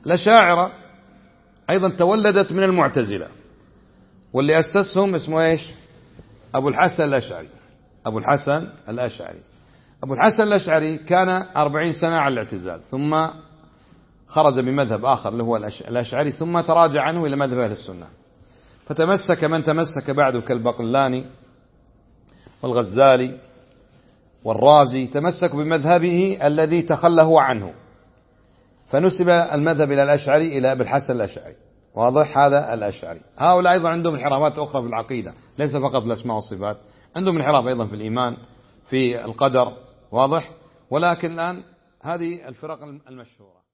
الأشاعرة أيضا تولدت من المعتزلة، واللي أسسهم اسمه إيش؟ أبو الحسن الأشعري. أبو الحسن الأشعري. أبو الحسن الأشعري كان 40 سنة على الاعتزال، ثم خرج بمذهب آخر اللي هو الأشعري، ثم تراجع عنه إلى مذهب أهل السنة. فتمسك من تمسك بعده كالباقلاني والغزالي والرازي، تمسكوا بمذهبه الذي تخله عنه، فنسب المذهب إلى الأشعري إلى أبي الحسن الأشعري. واضح؟ هذا الأشعري. هؤلاء أيضا عندهم انحرافات أخرى في العقيدة، ليس فقط في الأسماء والصفات، عندهم انحراف أيضا في الإيمان، في القدر. واضح؟ ولكن الآن هذه الفرق المشهورة.